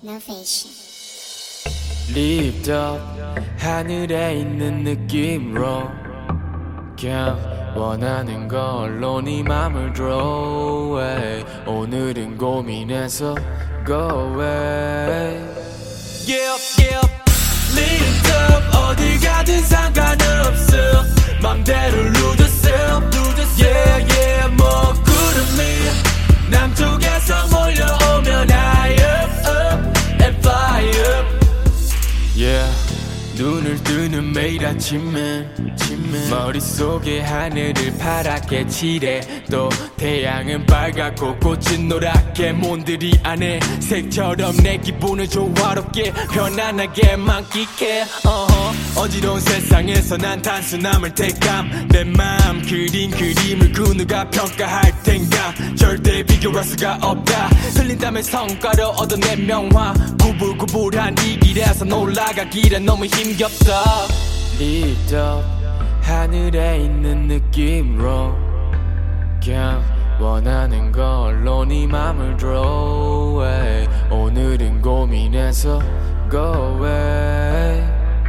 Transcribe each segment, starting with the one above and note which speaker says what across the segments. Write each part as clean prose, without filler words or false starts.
Speaker 1: Novation.
Speaker 2: Lift up 하늘에 있는 느낌으로 그냥 원하는 걸로 네 맘을 draw away. 오늘은 고민해서 go away. Yeah. Lift up 어딜 가든 상관없어. 맘대로 lose yourself. Yeah 뭐 구름이 남쪽에서 몰려오면 high up and fly up. Yeah 눈을 뜨는 매일 아침은 머릿속에 하늘을 파랗게 칠해. 또 태양은 빨갛고 꽃은 노랗게. 몬들이 안에 색처럼 내 기분을 조화롭게 편안하게 만끽해. 어지러운 세상에서 난 단순함을 택함. 내 마음 그린 그림을 그 누가 평가할 텐가. 절대 비교할 수가 없다. 틀린 땀의 성과로 얻어낸 명화. 구불구불한 이 길에서 올라가기란 너무 힘겹다. Lift up 하늘에 있는 느낌으로 그냥 원하는 걸로 네 맘을 draw away. 오늘은 고민해서 go away.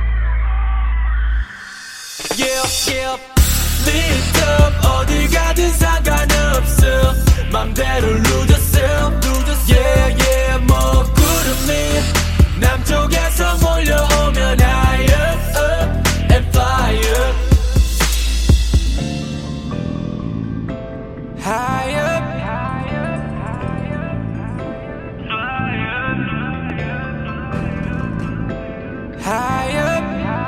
Speaker 2: Yeah Lift up 어딜 가든 상관없어. 맘대로 lose yourself. Yeah 뭐 구름이 남쪽에서 몰려오면 high up and fly up. High up. High up.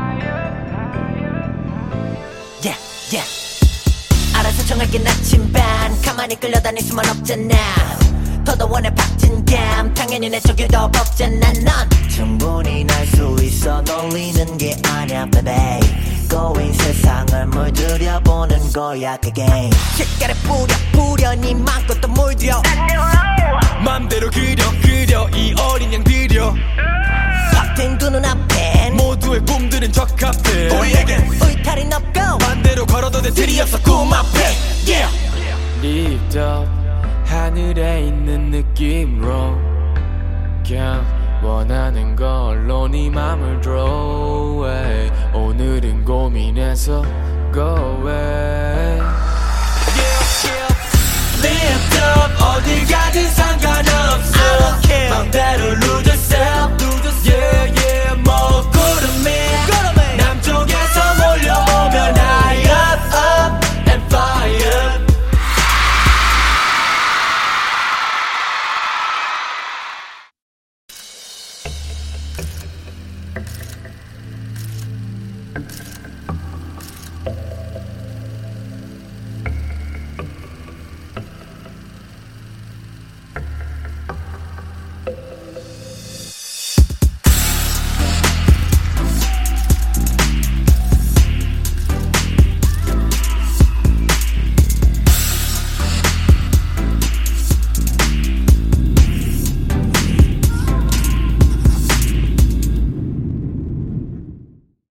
Speaker 3: Yeah. 알아서 정할게 나침반. 가만히 끌려다닐 수만 없잖아. 더더 원해 박진감. 당연히 내 쪽이 더 벅잖아. 넌 충분히 날 수 있어. 놀리는 게 아니야 baby. 고인 세상을 물들여보는 거야 그 게임. 색깔에 뿌려 네 맘껏 물들여.
Speaker 2: 맘대로 그려 이 어린 양들여.
Speaker 3: 확된 두 눈앞엔
Speaker 2: 모두의 꿈들은 적합해.
Speaker 3: 우리에겐 의탈이 없고
Speaker 2: 반대로 걸어도 내 틀이 없어 꿈 앞에. Yeah Lift up 하늘에 있는 느낌으로 그냥 원하는 걸로 네 맘을 draw away. 오늘은 고민해서 go away. Yeah Lift up 어딜 가든 상관